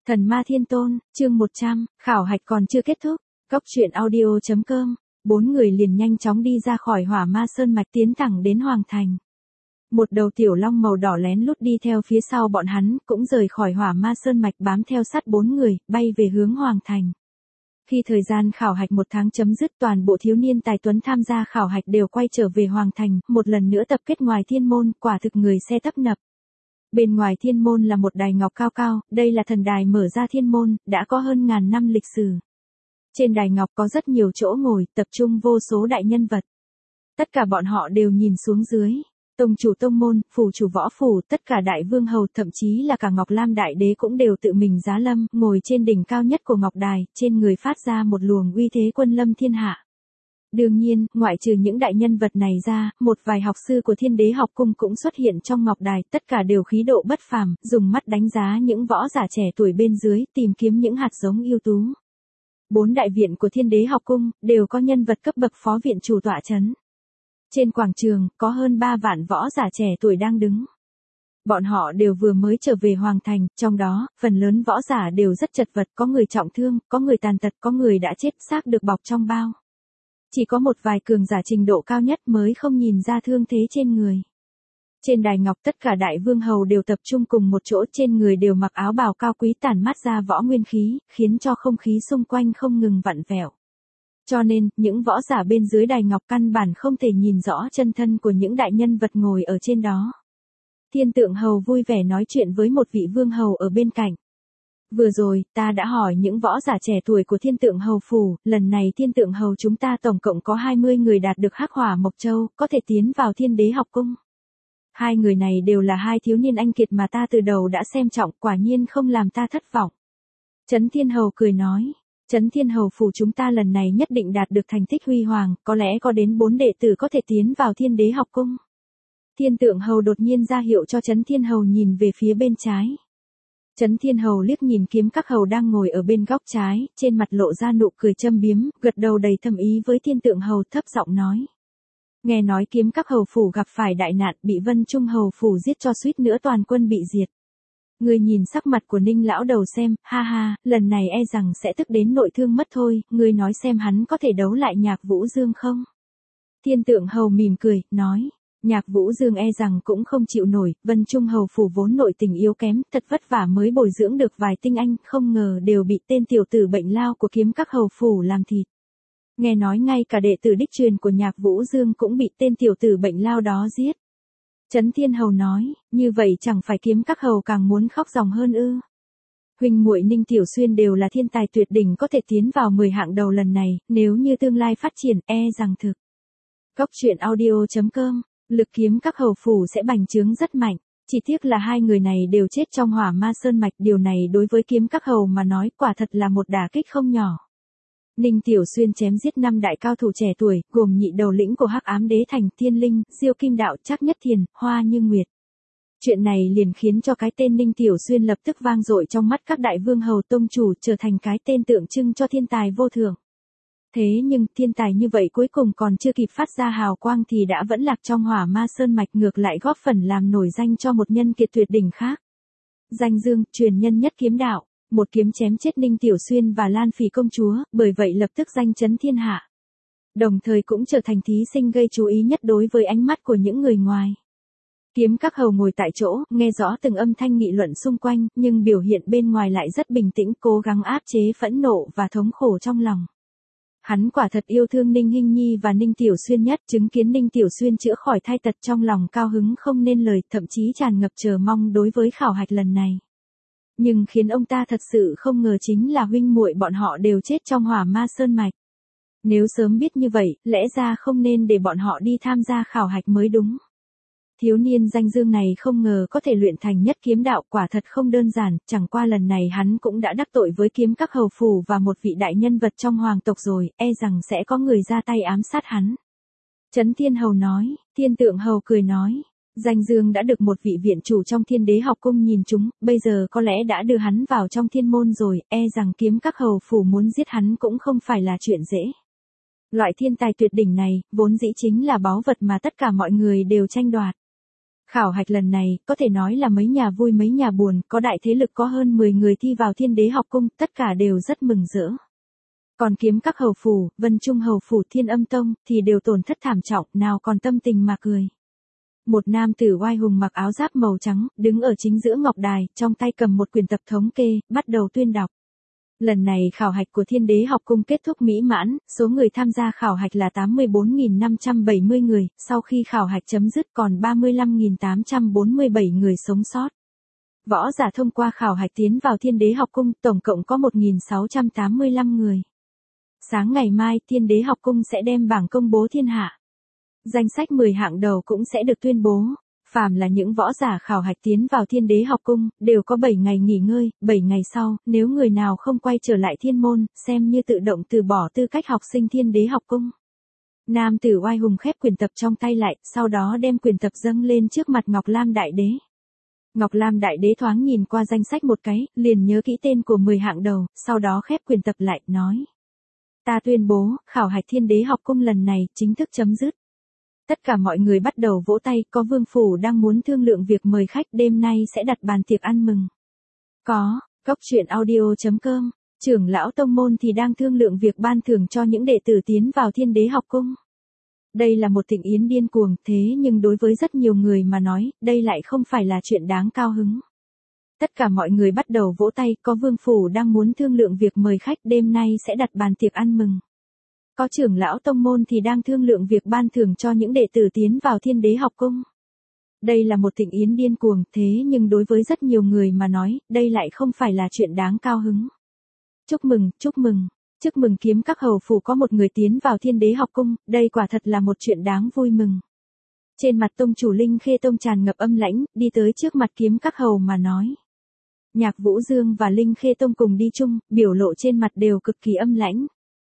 Thần ma thiên tôn, chương 100, khảo hạch còn chưa kết thúc. Cốc truyện audio.com. 4 người liền nhanh chóng đi ra khỏi Hỏa Ma Sơn mạch tiến thẳng đến Hoàng Thành. Một đầu tiểu long màu đỏ lén lút đi theo phía sau bọn hắn, cũng rời khỏi Hỏa Ma Sơn mạch bám theo sát 4 người, bay về hướng Hoàng Thành. Khi thời gian khảo hạch 1 tháng chấm dứt, toàn bộ thiếu niên tài tuấn tham gia khảo hạch đều quay trở về Hoàng Thành, một lần nữa tập kết ngoài thiên môn, quả thực người xe tấp nập. Bên ngoài thiên môn là một đài ngọc cao cao, đây là thần đài mở ra thiên môn, đã có hơn ngàn năm lịch sử. Trên đài ngọc có rất nhiều chỗ ngồi, tập trung vô số đại nhân vật. Tất cả bọn họ đều nhìn xuống dưới. Tông chủ tông môn, phủ chủ võ phủ, tất cả đại vương hầu, thậm chí là cả Ngọc Lam đại đế cũng đều tự mình giá lâm, ngồi trên đỉnh cao nhất của ngọc đài, trên người phát ra một luồng uy thế quân lâm thiên hạ. Đương nhiên, ngoại trừ những đại nhân vật này ra, một vài học sư của Thiên Đế học cung cũng xuất hiện trong ngọc đài, tất cả đều khí độ bất phàm, dùng mắt đánh giá những võ giả trẻ tuổi bên dưới, tìm kiếm những hạt giống ưu tú. 4 đại viện của Thiên Đế học cung đều có nhân vật cấp bậc phó viện chủ tọa chấn. Trên quảng trường, có hơn 3 vạn võ giả trẻ tuổi đang đứng. Bọn họ đều vừa mới trở về Hoàng Thành, trong đó, phần lớn võ giả đều rất chật vật, có người trọng thương, có người tàn tật, có người đã chết, xác được bọc trong bao. Chỉ có một vài cường giả trình độ cao nhất mới không nhìn ra thương thế trên người. Trên đài ngọc tất cả đại vương hầu đều tập trung cùng một chỗ, trên người đều mặc áo bào cao quý tản mát ra võ nguyên khí, khiến cho không khí xung quanh không ngừng vặn vẹo. Cho nên, những võ giả bên dưới đài ngọc căn bản không thể nhìn rõ chân thân của những đại nhân vật ngồi ở trên đó. Thiên Tượng Hầu vui vẻ nói chuyện với một vị vương hầu ở bên cạnh. Vừa rồi, ta đã hỏi những võ giả trẻ tuổi của Thiên Tượng Hầu phủ, lần này Thiên Tượng Hầu chúng ta tổng cộng có 20 người đạt được Hắc Hỏa Mộc Châu, có thể tiến vào Thiên Đế học cung. 2 người này đều là 2 thiếu niên anh kiệt mà ta từ đầu đã xem trọng, quả nhiên không làm ta thất vọng. Trấn Thiên Hầu cười nói, Trấn Thiên Hầu phủ chúng ta lần này nhất định đạt được thành tích huy hoàng, có lẽ có đến 4 đệ tử có thể tiến vào Thiên Đế học cung. Thiên Tượng Hầu đột nhiên ra hiệu cho Trấn Thiên Hầu nhìn về phía bên trái. Trấn Thiên Hầu liếc nhìn Kiếm Các Hầu đang ngồi ở bên góc trái, trên mặt lộ ra nụ cười châm biếm, gật đầu đầy thâm ý với Thiên Tượng Hầu, thấp giọng nói. Nghe nói Kiếm Các Hầu phủ gặp phải đại nạn, bị Vân Trung Hầu phủ giết cho suýt nữa toàn quân bị diệt. Ngươi nhìn sắc mặt của Ninh lão đầu xem, ha ha, lần này e rằng sẽ tức đến nội thương mất thôi, ngươi nói xem hắn có thể đấu lại Nhạc Vũ Dương không? Thiên Tượng Hầu mỉm cười, nói. Nhạc Vũ Dương e rằng cũng không chịu nổi, Vân Trung Hầu phủ vốn nội tình yếu kém, thật vất vả mới bồi dưỡng được vài tinh anh, không ngờ đều bị tên tiểu tử bệnh lao của Kiếm Các Hầu phủ làm thịt. Nghe nói ngay cả đệ tử đích truyền của Nhạc Vũ Dương cũng bị tên tiểu tử bệnh lao đó giết. Trấn Thiên Hầu nói, như vậy chẳng phải Kiếm Các Hầu càng muốn khóc ròng hơn ư? Huynh muội Ninh Tiểu Xuyên đều là thiên tài tuyệt đỉnh có thể tiến vào 10 hạng đầu lần này, nếu như tương lai phát triển, e rằng thực. Cốc truyện audio.com. Lực Kiếm Các Hầu phủ sẽ bành trướng rất mạnh, chỉ tiếc là 2 người này đều chết trong Hỏa Ma Sơn mạch, điều này đối với Kiếm Các Hầu mà nói quả thật là một đả kích không nhỏ. Ninh Tiểu Xuyên chém giết 5 đại cao thủ trẻ tuổi, gồm nhị đầu lĩnh của Hắc Ám Đế Thành, Thiên Linh, Diêu Kim Đạo, Trác Nhất Thiền, Hoa Như Nguyệt. Chuyện này liền khiến cho cái tên Ninh Tiểu Xuyên lập tức vang dội trong mắt các đại vương hầu tông chủ, trở thành cái tên tượng trưng cho thiên tài vô thượng. Thế nhưng, thiên tài như vậy cuối cùng còn chưa kịp phát ra hào quang thì đã vẫn lạc trong Hỏa Ma Sơn mạch, ngược lại góp phần làm nổi danh cho một nhân kiệt tuyệt đỉnh khác. Danh Dương, truyền nhân nhất kiếm đạo, một kiếm chém chết Ninh Tiểu Xuyên và Lan Phỉ công chúa, bởi vậy lập tức danh chấn thiên hạ. Đồng thời cũng trở thành thí sinh gây chú ý nhất đối với ánh mắt của những người ngoài. Kiếm Các Hầu ngồi tại chỗ, nghe rõ từng âm thanh nghị luận xung quanh, nhưng biểu hiện bên ngoài lại rất bình tĩnh, cố gắng áp chế phẫn nộ và thống khổ trong lòng. Hắn quả thật yêu thương Ninh Hinh Nhi và Ninh Tiểu Xuyên nhất, chứng kiến Ninh Tiểu Xuyên chữa khỏi thai tật trong lòng cao hứng không nên lời, thậm chí tràn ngập chờ mong đối với khảo hạch lần này. Nhưng khiến ông ta thật sự không ngờ chính là huynh muội bọn họ đều chết trong Hỏa Ma Sơn mạch. Nếu sớm biết như vậy, lẽ ra không nên để bọn họ đi tham gia khảo hạch mới đúng. Thiếu niên Danh Dương này không ngờ có thể luyện thành nhất kiếm đạo, quả thật không đơn giản, chẳng qua lần này hắn cũng đã đắc tội với Kiếm Các Hầu phủ và một vị đại nhân vật trong hoàng tộc rồi, e rằng sẽ có người ra tay ám sát hắn. Trấn Thiên Hầu nói, Thiên Tượng Hầu cười nói, Danh Dương đã được một vị viện chủ trong Thiên Đế học cung nhìn trúng, bây giờ có lẽ đã đưa hắn vào trong thiên môn rồi, e rằng Kiếm Các Hầu phủ muốn giết hắn cũng không phải là chuyện dễ. Loại thiên tài tuyệt đỉnh này, vốn dĩ chính là báu vật mà tất cả mọi người đều tranh đoạt. Khảo hạch lần này, có thể nói là mấy nhà vui mấy nhà buồn, có đại thế lực có hơn 10 người thi vào Thiên Đế học cung, tất cả đều rất mừng rỡ. Còn kiếm các hầu phủ, Vân Trung hầu phủ, Thiên Âm tông, thì đều tổn thất thảm trọng, nào còn tâm tình mà cười. Một nam tử oai hùng mặc áo giáp màu trắng, đứng ở chính giữa ngọc đài, trong tay cầm một quyển tập thống kê, bắt đầu tuyên đọc. Lần này khảo hạch của Thiên Đế học cung kết thúc mỹ mãn, số người tham gia khảo hạch là 84.570 người, sau khi khảo hạch chấm dứt còn 35.847 người sống sót. Võ giả thông qua khảo hạch tiến vào Thiên Đế học cung, tổng cộng có 1.685 người. Sáng ngày mai, Thiên Đế học cung sẽ đem bảng công bố thiên hạ. Danh sách 10 hạng đầu cũng sẽ được tuyên bố. Phàm là những võ giả khảo hạch tiến vào Thiên Đế học cung, đều có 7 ngày nghỉ ngơi, 7 ngày sau, nếu người nào không quay trở lại thiên môn, xem như tự động từ bỏ tư cách học sinh Thiên Đế học cung. Nam tử oai hùng khép quyển tập trong tay lại, sau đó đem quyển tập dâng lên trước mặt Ngọc Lam Đại Đế. Ngọc Lam Đại Đế thoáng nhìn qua danh sách một cái, liền nhớ kỹ tên của 10 hạng đầu, sau đó khép quyển tập lại, nói. Ta tuyên bố, khảo hạch Thiên Đế học cung lần này, chính thức chấm dứt. Tất cả mọi người bắt đầu vỗ tay, có vương phủ đang muốn thương lượng việc mời khách, đêm nay sẽ đặt bàn tiệc ăn mừng. Có, Cốc Truyện Audio.com, trưởng lão tông môn thì đang thương lượng việc ban thưởng cho những đệ tử tiến vào Thiên Đế học cung. Đây là một thịnh yến điên cuồng, thế nhưng đối với rất nhiều người mà nói, đây lại không phải là chuyện đáng cao hứng. Tất cả mọi người bắt đầu vỗ tay, có vương phủ đang muốn thương lượng việc mời khách, đêm nay sẽ đặt bàn tiệc ăn mừng. Có trưởng lão tông môn thì đang thương lượng việc ban thưởng cho những đệ tử tiến vào Thiên Đế học cung. Đây là một thịnh yến điên cuồng, thế nhưng đối với rất nhiều người mà nói, đây lại không phải là chuyện đáng cao hứng. Chúc mừng, chúc mừng. Chúc mừng kiếm các hầu phủ có một người tiến vào Thiên Đế học cung, đây quả thật là một chuyện đáng vui mừng. Trên mặt tông chủ Linh Khê Tông tràn ngập âm lãnh, đi tới trước mặt kiếm các hầu mà nói. Nhạc Vũ Dương và Linh Khê Tông cùng đi chung, biểu lộ trên mặt đều cực kỳ âm lãnh.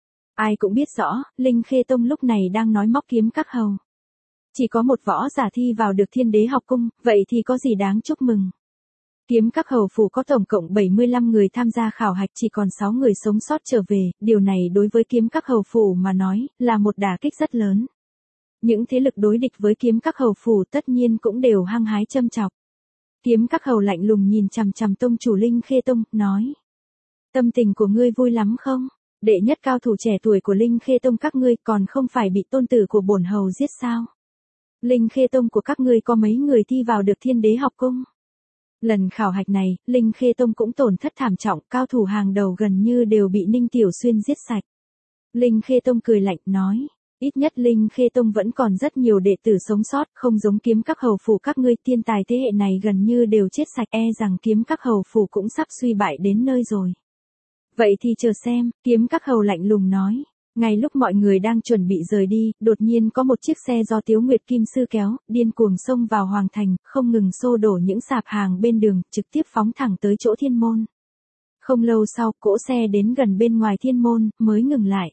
Ai cũng biết rõ, Linh Khê Tông lúc này đang nói móc kiếm các hầu. Chỉ có một võ giả thi vào được Thiên Đế học cung, vậy thì có gì đáng chúc mừng. Kiếm các hầu phủ có tổng cộng 75 người tham gia khảo hạch, chỉ còn 6 người sống sót trở về, điều này đối với kiếm các hầu phủ mà nói, là một đả kích rất lớn. Những thế lực đối địch với kiếm các hầu phủ tất nhiên cũng đều hăng hái châm chọc. Kiếm các hầu lạnh lùng nhìn chằm chằm tông chủ Linh Khê Tông, nói. Tâm tình của ngươi vui lắm không? Đệ nhất cao thủ trẻ tuổi của Linh Khê Tông các ngươi còn không phải bị tôn tử của bổn hầu giết sao? Linh Khê Tông của các ngươi có mấy người thi vào được Thiên Đế học cung? Lần khảo hạch này, Linh Khê Tông cũng tổn thất thảm trọng, cao thủ hàng đầu gần như đều bị Ninh Tiểu Xuyên giết sạch. Linh Khê Tông cười lạnh, nói. Ít nhất Linh Khê Tông vẫn còn rất nhiều đệ tử sống sót, không giống kiếm các hầu phủ các ngươi, thiên tài thế hệ này gần như đều chết sạch, e rằng kiếm các hầu phủ cũng sắp suy bại đến nơi rồi. Vậy thì chờ xem, kiếm các hầu lạnh lùng nói. Ngay lúc mọi người đang chuẩn bị rời đi, đột nhiên có một chiếc xe do Tiếu Nguyệt Kim Sư kéo, điên cuồng xông vào Hoàng Thành, không ngừng xô đổ những sạp hàng bên đường, trực tiếp phóng thẳng tới chỗ thiên môn. Không lâu sau, cỗ xe đến gần bên ngoài thiên môn, mới ngừng lại.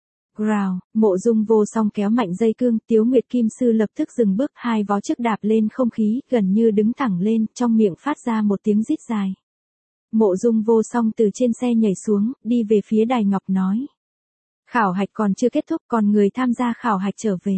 Rào, Mộ Dung Vô Song kéo mạnh dây cương, Tiếu Nguyệt Kim Sư lập tức dừng bước, hai vó trước đạp lên không khí, gần như đứng thẳng lên, trong miệng phát ra một tiếng rít dài. Mộ Dung Vô Song từ trên xe nhảy xuống, đi về phía đài ngọc nói. Khảo hạch còn chưa kết thúc, còn người tham gia khảo hạch trở về.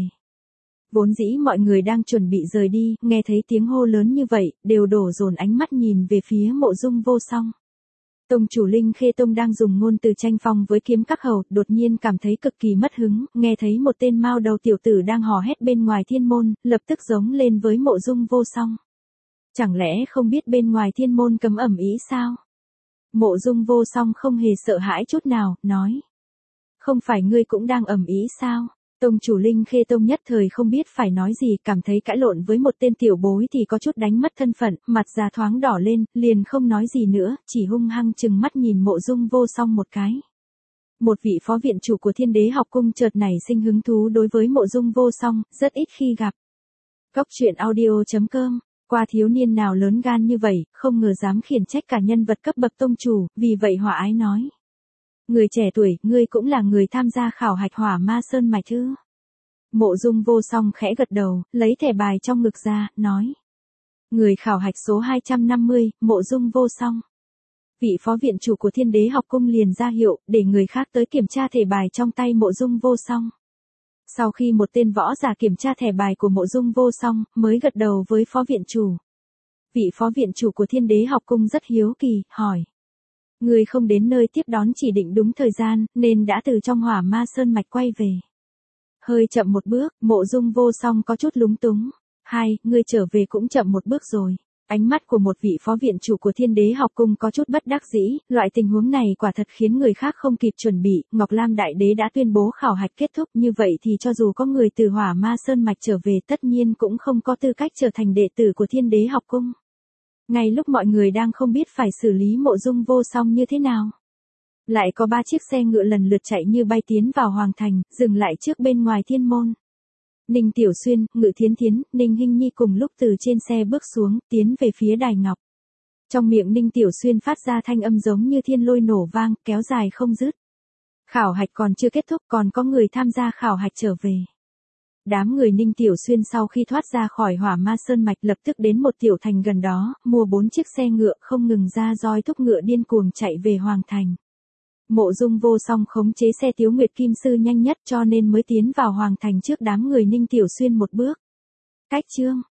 Vốn dĩ mọi người đang chuẩn bị rời đi, nghe thấy tiếng hô lớn như vậy, đều đổ dồn ánh mắt nhìn về phía Mộ Dung Vô Song. Tông chủ Linh Khê Tông đang dùng ngôn từ tranh phong với kiếm các hầu, đột nhiên cảm thấy cực kỳ mất hứng, nghe thấy một tên mao đầu tiểu tử đang hò hét bên ngoài thiên môn, lập tức giống lên với Mộ Dung Vô Song. Chẳng lẽ không biết bên ngoài thiên môn cấm ẩm ý sao? Mộ Dung Vô Song không hề sợ hãi chút nào, nói. Không phải ngươi cũng đang ẩm ý sao? Tông chủ Linh Khê Tông nhất thời không biết phải nói gì, cảm thấy cãi lộn với một tên tiểu bối thì có chút đánh mất thân phận, mặt già thoáng đỏ lên, liền không nói gì nữa, chỉ hung hăng chừng mắt nhìn Mộ Dung Vô Song một cái. Một vị phó viện chủ của Thiên Đế học cung chợt nảy sinh hứng thú đối với Mộ Dung Vô Song, rất ít khi gặp. Cốc Truyện Audio.com, qua thiếu niên nào lớn gan như vậy, không ngờ dám khiển trách cả nhân vật cấp bậc tông chủ, vì vậy Hỏa Ái nói. Người trẻ tuổi, ngươi cũng là người tham gia khảo hạch Hỏa Ma Sơn mạch chứ? Mộ Dung Vô Song khẽ gật đầu, lấy thẻ bài trong ngực ra, nói. Người khảo hạch số 250, Mộ Dung Vô Song. Vị phó viện chủ của Thiên Đế học cung liền ra hiệu, để người khác tới kiểm tra thẻ bài trong tay Mộ Dung Vô Song. Sau khi một tên võ giả kiểm tra thẻ bài của Mộ Dung Vô Song, mới gật đầu với phó viện chủ. Vị phó viện chủ của Thiên Đế học cung rất hiếu kỳ, hỏi. Người không đến nơi tiếp đón chỉ định đúng thời gian, nên đã từ trong Hỏa Ma Sơn mạch quay về. Hơi chậm một bước, Mộ Dung Vô Song có chút lúng túng. Ngươi trở về cũng chậm một bước rồi. Ánh mắt của một vị phó viện chủ của Thiên Đế học cung có chút bất đắc dĩ, loại tình huống này quả thật khiến người khác không kịp chuẩn bị. Ngọc Lam Đại Đế đã tuyên bố khảo hạch kết thúc, như vậy thì cho dù có người từ Hỏa Ma Sơn mạch trở về tất nhiên cũng không có tư cách trở thành đệ tử của Thiên Đế học cung. Ngay lúc mọi người đang không biết phải xử lý Mộ Dung Vô Song như thế nào, lại có 3 chiếc xe ngựa lần lượt chạy như bay tiến vào hoàng thành, dừng lại trước bên ngoài thiên môn. Ninh Tiểu Xuyên, Ngự Thiến Thiến, Ninh Hinh Nhi cùng lúc từ trên xe bước xuống, tiến về phía đài ngọc. Trong miệng Ninh Tiểu Xuyên phát ra thanh âm giống như thiên lôi nổ vang, kéo dài không dứt. Khảo hạch còn chưa kết thúc, còn có người tham gia khảo hạch trở về. Đám người Ninh Tiểu Xuyên sau khi thoát ra khỏi Hỏa Ma Sơn mạch lập tức đến một tiểu thành gần đó, mua 4 chiếc xe ngựa không ngừng ra roi thúc ngựa điên cuồng chạy về hoàng thành. Mộ Dung Vô Song khống chế xe Tiếu Nguyệt Kim Sư nhanh nhất cho nên mới tiến vào hoàng thành trước đám người Ninh Tiểu Xuyên một bước. Cách chương